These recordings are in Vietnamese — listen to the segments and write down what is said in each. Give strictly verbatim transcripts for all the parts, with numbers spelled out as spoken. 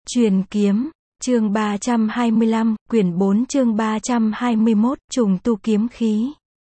Truyền kiếm, chương ba trăm hai mươi lăm, quyển bốn chương ba trăm hai mươi mốt, trùng tu kiếm khí.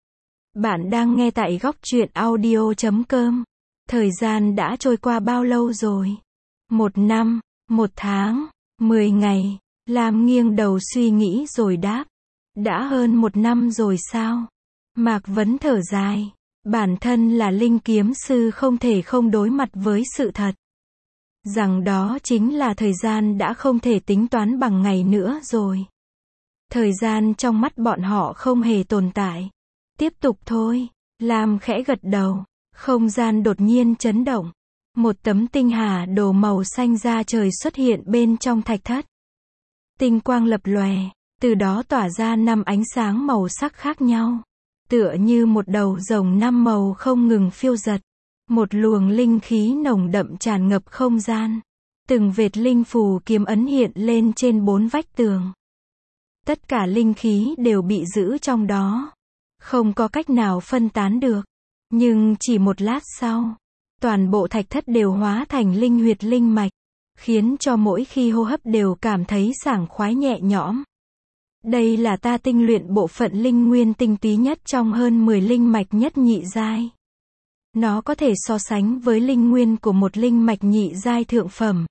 Bạn đang nghe tại góc truyện audio chấm com. Thời gian đã trôi qua bao lâu rồi? Một năm, một tháng, mười ngày. Lam nghiêng đầu suy nghĩ rồi đáp. Đã hơn một năm rồi sao? Mạc Vấn thở dài. Bản thân là linh kiếm sư không thể không đối mặt với sự thật. Rằng đó chính là thời gian đã không thể tính toán bằng ngày nữa rồi. Thời gian trong mắt bọn họ không hề tồn tại. Tiếp tục thôi. Lam khẽ gật đầu. Không gian đột nhiên chấn động. Một tấm tinh hà đồ màu xanh da trời xuất hiện bên trong thạch thất. Tinh quang lập lòe, từ đó tỏa ra năm ánh sáng màu sắc khác nhau. Tựa như một đầu rồng năm màu không ngừng phiêu dật. Một luồng linh khí nồng đậm tràn ngập không gian. Từng vệt linh phù kiếm ấn hiện lên trên bốn vách tường. Tất cả linh khí đều bị giữ trong đó. Không có cách nào phân tán được. Nhưng chỉ một lát sau, toàn bộ thạch thất đều hóa thành linh huyệt linh mạch, khiến cho mỗi khi hô hấp đều cảm thấy sảng khoái nhẹ nhõm. Đây là ta tinh luyện bộ phận linh nguyên tinh túy nhất trong hơn mười linh mạch nhất nhị giai. Nó có thể so sánh với linh nguyên của một linh mạch nhị giai thượng phẩm.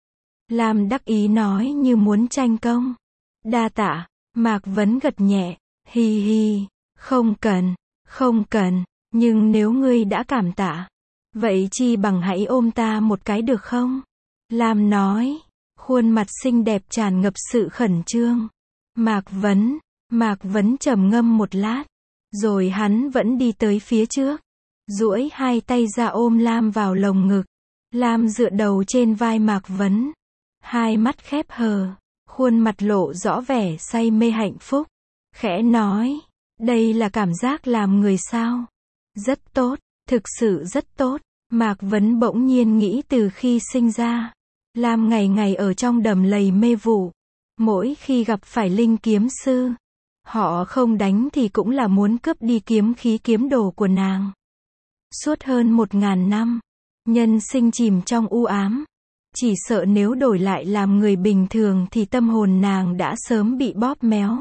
Lam đắc ý nói như muốn tranh công. Đa tạ. Mạc Vấn gật nhẹ. Hi hi. Không cần. Không cần. Nhưng nếu ngươi đã cảm tạ, vậy chi bằng hãy ôm ta một cái được không? Lam nói. Khuôn mặt xinh đẹp tràn ngập sự khẩn trương. Mạc Vấn. Mạc Vấn trầm ngâm một lát. Rồi hắn vẫn đi tới phía trước. Duỗi hai tay ra ôm Lam vào lồng ngực. Lam dựa đầu trên vai Mạc Vấn. Hai mắt khép hờ. Khuôn mặt lộ rõ vẻ say mê hạnh phúc. Khẽ nói. Đây là cảm giác làm người sao? Rất tốt. Thực sự rất tốt. Mạc Vấn bỗng nhiên nghĩ từ khi sinh ra. Lam ngày ngày ở trong đầm lầy mê vụ. Mỗi khi gặp phải linh kiếm sư, họ không đánh thì cũng là muốn cướp đi kiếm khí kiếm đồ của nàng. Suốt hơn một ngàn năm, nhân sinh chìm trong u ám. Chỉ sợ nếu đổi lại làm người bình thường thì tâm hồn nàng đã sớm bị bóp méo.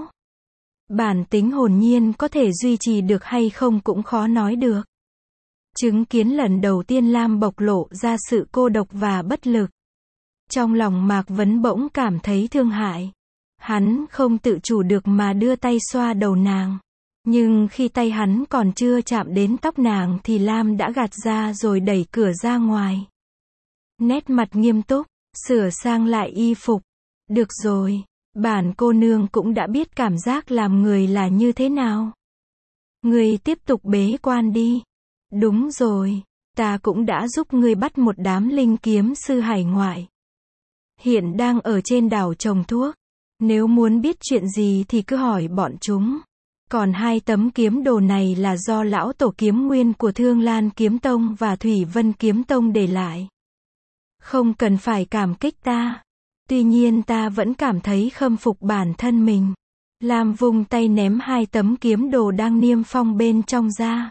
Bản tính hồn nhiên có thể duy trì được hay không cũng khó nói được. Chứng kiến lần đầu tiên Lam bộc lộ ra sự cô độc và bất lực. Trong lòng Mạc Vấn bỗng cảm thấy thương hại. Hắn không tự chủ được mà đưa tay xoa đầu nàng. Nhưng khi tay hắn còn chưa chạm đến tóc nàng thì Lam đã gạt ra rồi đẩy cửa ra ngoài. Nét mặt nghiêm túc, sửa sang lại y phục. Được rồi, bản cô nương cũng đã biết cảm giác làm người là như thế nào. Ngươi tiếp tục bế quan đi. Đúng rồi, ta cũng đã giúp ngươi bắt một đám linh kiếm sư hải ngoại. Hiện đang ở trên đảo trồng thuốc. Nếu muốn biết chuyện gì thì cứ hỏi bọn chúng. Còn hai tấm kiếm đồ này là do lão tổ kiếm nguyên của Thương Lan Kiếm Tông và Thủy Vân Kiếm Tông để lại. Không cần phải cảm kích ta. Tuy nhiên ta vẫn cảm thấy khâm phục bản thân mình. Lam vung tay ném hai tấm kiếm đồ đang niêm phong bên trong ra.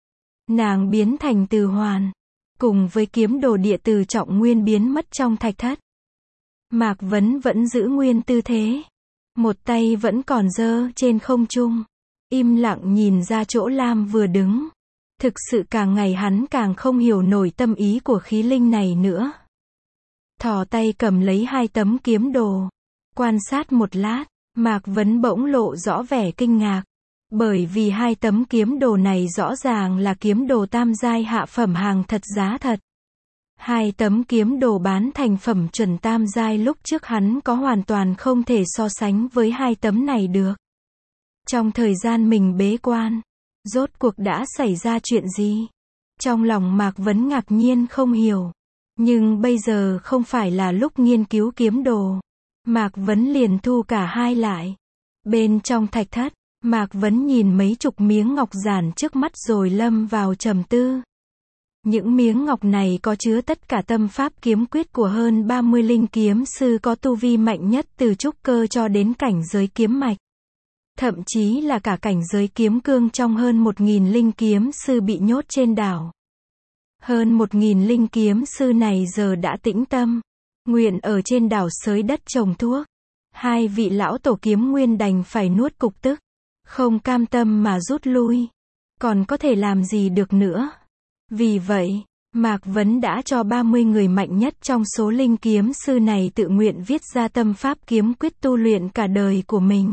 Nàng biến thành từ hoàn. Cùng với kiếm đồ địa từ trọng nguyên biến mất trong thạch thất. Mạc Vấn vẫn giữ nguyên tư thế. Một tay vẫn còn giơ trên không trung. Im lặng nhìn ra chỗ Lam vừa đứng. Thực sự càng ngày hắn càng không hiểu nổi tâm ý của khí linh này nữa. Thò tay cầm lấy hai tấm kiếm đồ. Quan sát một lát, Mạc Vấn bỗng lộ rõ vẻ kinh ngạc. Bởi vì hai tấm kiếm đồ này rõ ràng là kiếm đồ tam giai hạ phẩm hàng thật giá thật. Hai tấm kiếm đồ bán thành phẩm chuẩn tam giai lúc trước hắn có hoàn toàn không thể so sánh với hai tấm này được. Trong thời gian mình bế quan, rốt cuộc đã xảy ra chuyện gì? Trong lòng Mạc Vấn ngạc nhiên không hiểu. Nhưng bây giờ không phải là lúc nghiên cứu kiếm đồ. Mạc Vấn liền thu cả hai lại. Bên trong thạch thất, Mạc Vấn nhìn mấy chục miếng ngọc giản trước mắt rồi lâm vào trầm tư. Những miếng ngọc này có chứa tất cả tâm pháp kiếm quyết của hơn ba mươi linh kiếm sư có tu vi mạnh nhất từ trúc cơ cho đến cảnh giới kiếm mạch. Thậm chí là cả cảnh giới kiếm cương trong hơn một nghìn linh kiếm sư bị nhốt trên đảo. Hơn một nghìn linh kiếm sư này giờ đã tĩnh tâm, nguyện ở trên đảo xới đất trồng thuốc. Hai vị lão tổ kiếm nguyên đành phải nuốt cục tức, không cam tâm mà rút lui. Còn có thể làm gì được nữa. Vì vậy, Mạc Vấn đã cho ba mươi người mạnh nhất trong số linh kiếm sư này tự nguyện viết ra tâm pháp kiếm quyết tu luyện cả đời của mình.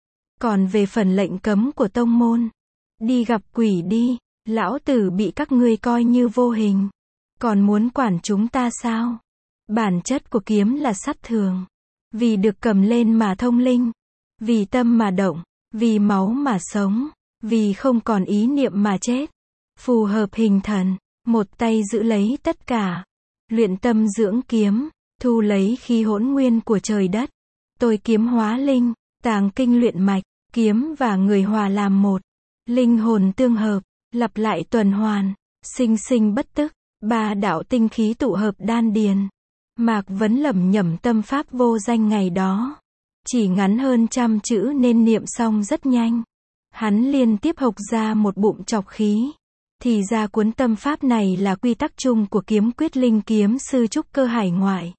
Còn về phần lệnh cấm của tông môn, đi gặp quỷ đi, lão tử bị các ngươi coi như vô hình. Còn muốn quản chúng ta sao? Bản chất của kiếm là sát thường. Vì được cầm lên mà thông linh. Vì tâm mà động. Vì máu mà sống. Vì không còn ý niệm mà chết. Phù hợp hình thần. Một tay giữ lấy tất cả. Luyện tâm dưỡng kiếm. Thu lấy khí hỗn nguyên của trời đất. Tôi kiếm hóa linh. Tàng kinh luyện mạch. Kiếm và người hòa làm một. Linh hồn tương hợp. Lặp lại tuần hoàn. Sinh sinh bất tức. Ba đạo tinh khí tụ hợp đan điền. Mạc Vấn lẩm nhẩm tâm pháp vô danh ngày đó. Chỉ ngắn hơn trăm chữ nên niệm xong rất nhanh. Hắn liên tiếp hộc ra một bụng trọc khí. Thì ra cuốn tâm pháp này là quy tắc chung của kiếm quyết linh kiếm sư trúc cơ hải ngoại.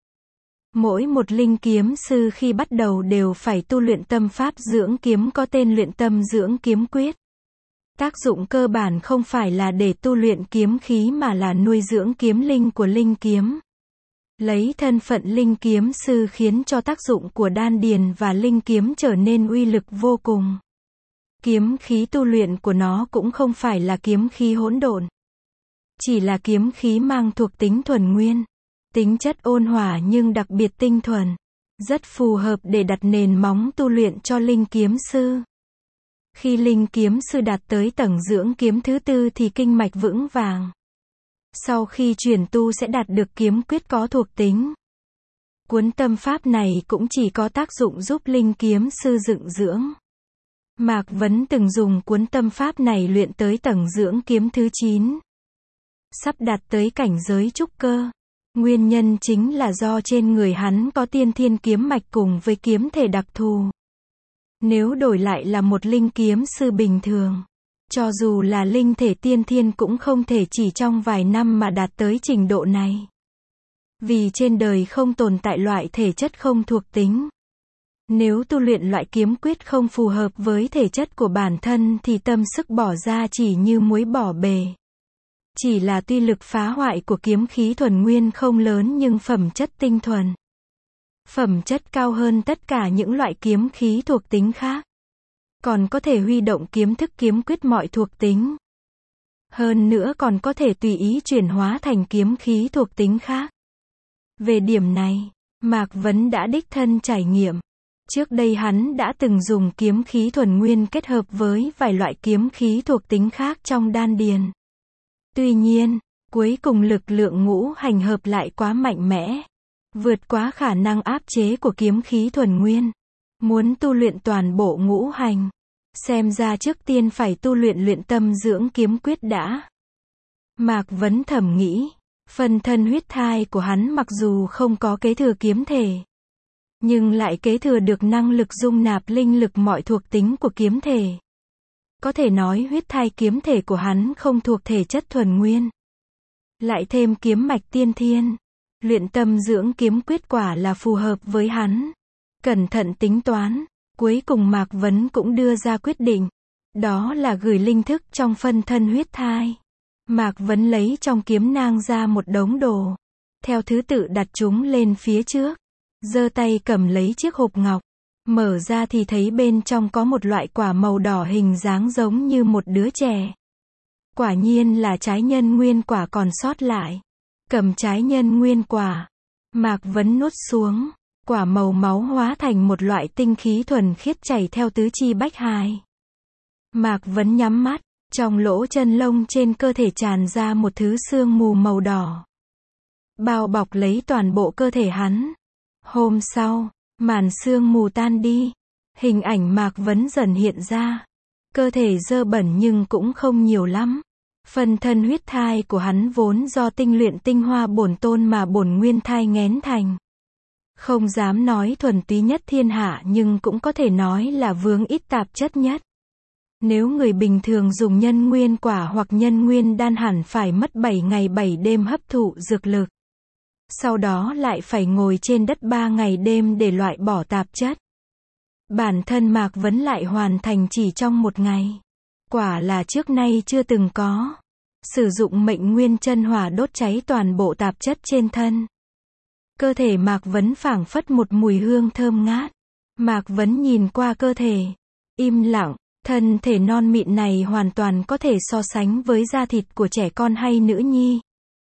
Mỗi một linh kiếm sư khi bắt đầu đều phải tu luyện tâm pháp dưỡng kiếm có tên luyện tâm dưỡng kiếm quyết. Tác dụng cơ bản không phải là để tu luyện kiếm khí mà là nuôi dưỡng kiếm linh của linh kiếm. Lấy thân phận linh kiếm sư khiến cho tác dụng của đan điền và linh kiếm trở nên uy lực vô cùng. Kiếm khí tu luyện của nó cũng không phải là kiếm khí hỗn độn. Chỉ là kiếm khí mang thuộc tính thuần nguyên. Tính chất ôn hòa nhưng đặc biệt tinh thuần. Rất phù hợp để đặt nền móng tu luyện cho linh kiếm sư. Khi linh kiếm sư đạt tới tầng dưỡng kiếm thứ tư thì kinh mạch vững vàng. Sau khi chuyển tu sẽ đạt được kiếm quyết có thuộc tính. Cuốn tâm pháp này cũng chỉ có tác dụng giúp linh kiếm sư dựng dưỡng. Mạc Vấn từng dùng cuốn tâm pháp này luyện tới tầng dưỡng kiếm thứ chín. Sắp đạt tới cảnh giới trúc cơ. Nguyên nhân chính là do trên người hắn có tiên thiên kiếm mạch cùng với kiếm thể đặc thù. Nếu đổi lại là một linh kiếm sư bình thường, cho dù là linh thể tiên thiên cũng không thể chỉ trong vài năm mà đạt tới trình độ này. Vì trên đời không tồn tại loại thể chất không thuộc tính. Nếu tu luyện loại kiếm quyết không phù hợp với thể chất của bản thân thì tâm sức bỏ ra chỉ như muối bỏ bề. Chỉ là tuy lực phá hoại của kiếm khí thuần nguyên không lớn nhưng phẩm chất tinh thuần. Phẩm chất cao hơn tất cả những loại kiếm khí thuộc tính khác. Còn có thể huy động kiếm thức kiếm quyết mọi thuộc tính. Hơn nữa còn có thể tùy ý chuyển hóa thành kiếm khí thuộc tính khác. Về điểm này, Mạc Vấn đã đích thân trải nghiệm. Trước đây hắn đã từng dùng kiếm khí thuần nguyên kết hợp với vài loại kiếm khí thuộc tính khác trong đan điền. Tuy nhiên, cuối cùng lực lượng ngũ hành hợp lại quá mạnh mẽ. Vượt quá khả năng áp chế của kiếm khí thuần nguyên. Muốn tu luyện toàn bộ ngũ hành. Xem ra trước tiên phải tu luyện luyện tâm dưỡng kiếm quyết đã. Mạc Vấn thầm nghĩ. Phần thân huyết thai của hắn mặc dù không có kế thừa kiếm thể. Nhưng lại kế thừa được năng lực dung nạp linh lực mọi thuộc tính của kiếm thể. Có thể nói huyết thai kiếm thể của hắn không thuộc thể chất thuần nguyên. Lại thêm kiếm mạch tiên thiên. Luyện tâm dưỡng kiếm quyết quả là phù hợp với hắn. Cẩn thận tính toán. Cuối cùng Mạc Vấn cũng đưa ra quyết định. Đó là gửi linh thức trong phân thân huyết thai. Mạc Vấn lấy trong kiếm nang ra một đống đồ. Theo thứ tự đặt chúng lên phía trước. Giơ tay cầm lấy chiếc hộp ngọc. Mở ra thì thấy bên trong có một loại quả màu đỏ hình dáng giống như một đứa trẻ. Quả nhiên là trái nhân nguyên quả còn sót lại. Cầm trái nhân nguyên quả. Mạc Vấn nuốt xuống. Quả màu máu hóa thành một loại tinh khí thuần khiết chảy theo tứ chi bách hài. Mạc Vấn nhắm mắt. Trong lỗ chân lông trên cơ thể tràn ra một thứ sương mù màu đỏ. Bao bọc lấy toàn bộ cơ thể hắn. Hôm sau, màn sương mù tan đi. Hình ảnh Mạc Vấn dần hiện ra. Cơ thể dơ bẩn nhưng cũng không nhiều lắm. Phần thân huyết thai của hắn vốn do tinh luyện tinh hoa bổn tôn mà bổn nguyên thai nghén thành. Không dám nói thuần túy nhất thiên hạ nhưng cũng có thể nói là vướng ít tạp chất nhất. Nếu người bình thường dùng nhân nguyên quả hoặc nhân nguyên đan hẳn phải mất bảy ngày bảy đêm hấp thụ dược lực. sau đó lại phải ngồi trên đất ba ngày đêm để loại bỏ tạp chất. Bản thân Mạc Vấn lại hoàn thành chỉ trong một ngày. Quả là trước nay chưa từng có. Sử dụng mệnh nguyên chân hỏa đốt cháy toàn bộ tạp chất trên thân. Cơ thể Mạc Vấn phảng phất một mùi hương thơm ngát. Mạc Vấn nhìn qua cơ thể. Im lặng, thân thể non mịn này hoàn toàn có thể so sánh với da thịt của trẻ con hay nữ nhi.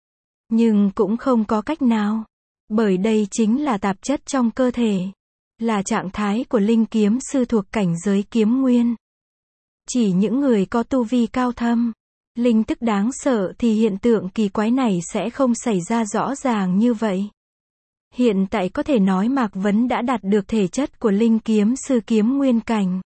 Nhưng cũng không có cách nào. Bởi đây chính là tạp chất trong cơ thể. Là trạng thái của linh kiếm sư thuộc cảnh giới kiếm nguyên. Chỉ những người có tu vi cao thâm, linh tức đáng sợ thì hiện tượng kỳ quái này sẽ không xảy ra rõ ràng như vậy. Hiện tại có thể nói Mạc Vấn đã đạt được thể chất của linh kiếm sư kiếm nguyên cảnh.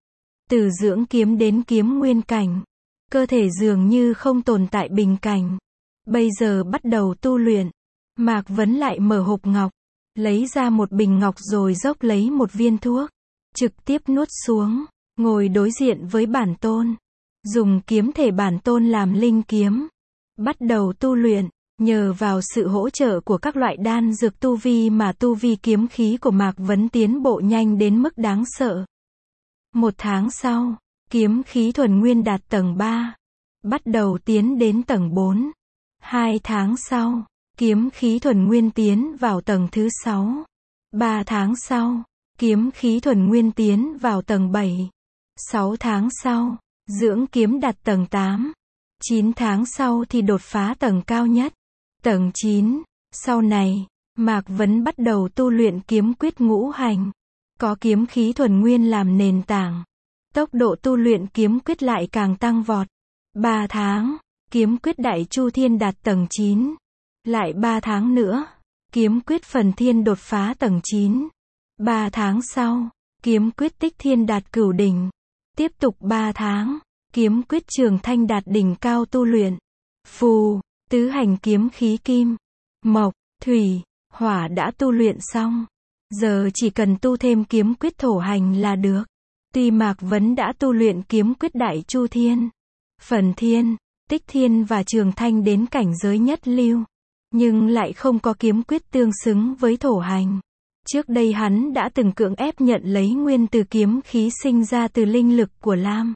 Từ dưỡng kiếm đến kiếm nguyên cảnh, cơ thể dường như không tồn tại bình cảnh. Bây giờ bắt đầu tu luyện, Mạc Vấn lại mở hộp ngọc, lấy ra một bình ngọc rồi dốc lấy một viên thuốc, trực tiếp nuốt xuống, ngồi đối diện với bản tôn, dùng kiếm thể bản tôn làm linh kiếm, bắt đầu tu luyện. Nhờ vào sự hỗ trợ của các loại đan dược tu vi mà tu vi kiếm khí của Mạc Vấn tiến bộ nhanh đến mức đáng sợ. Một tháng sau, kiếm khí thuần nguyên đạt tầng ba, bắt đầu tiến đến tầng bốn. Hai tháng sau, kiếm khí thuần nguyên tiến vào tầng thứ sáu. Ba tháng sau, kiếm khí thuần nguyên tiến vào tầng bảy. Sáu tháng sau, dưỡng kiếm đạt tầng tám. Chín tháng sau thì đột phá tầng cao nhất. Tầng chín, sau này, Mạc Vấn bắt đầu tu luyện kiếm quyết ngũ hành. Có kiếm khí thuần nguyên làm nền tảng. Tốc độ tu luyện kiếm quyết lại càng tăng vọt. Ba tháng, kiếm quyết đại chu thiên đạt tầng chín. Lại ba tháng nữa, kiếm quyết phần thiên đột phá tầng chín. Ba tháng sau, kiếm quyết tích thiên đạt cửu đỉnh. Tiếp tục ba tháng, kiếm quyết trường thanh đạt đỉnh cao tu luyện. Phù, tứ hành kiếm khí kim, mộc, thủy, hỏa đã tu luyện xong. Giờ chỉ cần tu thêm kiếm quyết thổ hành là được. Tuy Mạc Vấn đã tu luyện kiếm quyết đại chu thiên, phần thiên, tích thiên và trường thanh đến cảnh giới nhất lưu, nhưng lại không có kiếm quyết tương xứng với thổ hành. Trước đây hắn đã từng cưỡng ép nhận lấy nguyên từ kiếm khí sinh ra từ linh lực của Lam.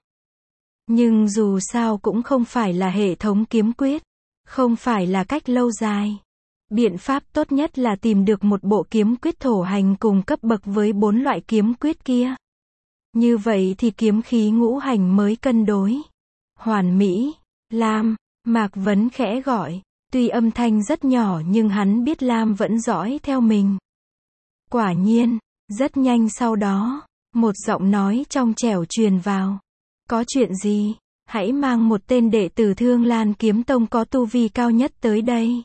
Nhưng dù sao cũng không phải là hệ thống kiếm quyết, không phải là cách lâu dài. Biện pháp tốt nhất là tìm được một bộ kiếm quyết thổ hành cùng cấp bậc với bốn loại kiếm quyết kia. Như vậy thì kiếm khí ngũ hành mới cân đối. Hoàn mỹ, Lam, Mạc Vấn khẽ gọi. Tuy âm thanh rất nhỏ nhưng hắn biết Lam vẫn dõi theo mình. Quả nhiên, rất nhanh sau đó, một giọng nói trong trẻo truyền vào. Có chuyện gì? Hãy mang một tên đệ tử Thương Lan Kiếm Tông có tu vi cao nhất tới đây.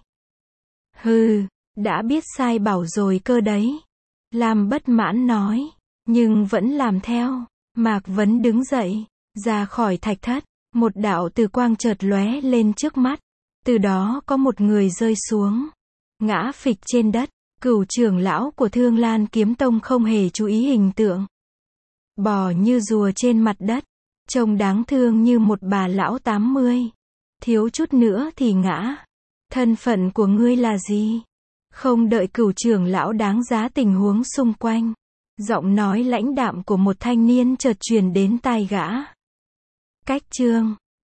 Hừ, đã biết sai bảo rồi cơ đấy. Lam bất mãn nói, nhưng vẫn làm theo. Mạc Vấn đứng dậy, ra khỏi thạch thất, một đạo từ quang chợt lóe lên trước mắt. Từ đó có một người rơi xuống, ngã phịch trên đất. Cửu trưởng lão của Thương Lan Kiếm Tông không hề chú ý hình tượng. Bò như rùa trên mặt đất, trông đáng thương như một bà lão tám mươi. Thiếu chút nữa thì ngã. Thân phận của ngươi là gì? Không đợi cửu trưởng lão đáng giá tình huống xung quanh, giọng nói lãnh đạm của một thanh niên chợt truyền đến tai gã. Cách chương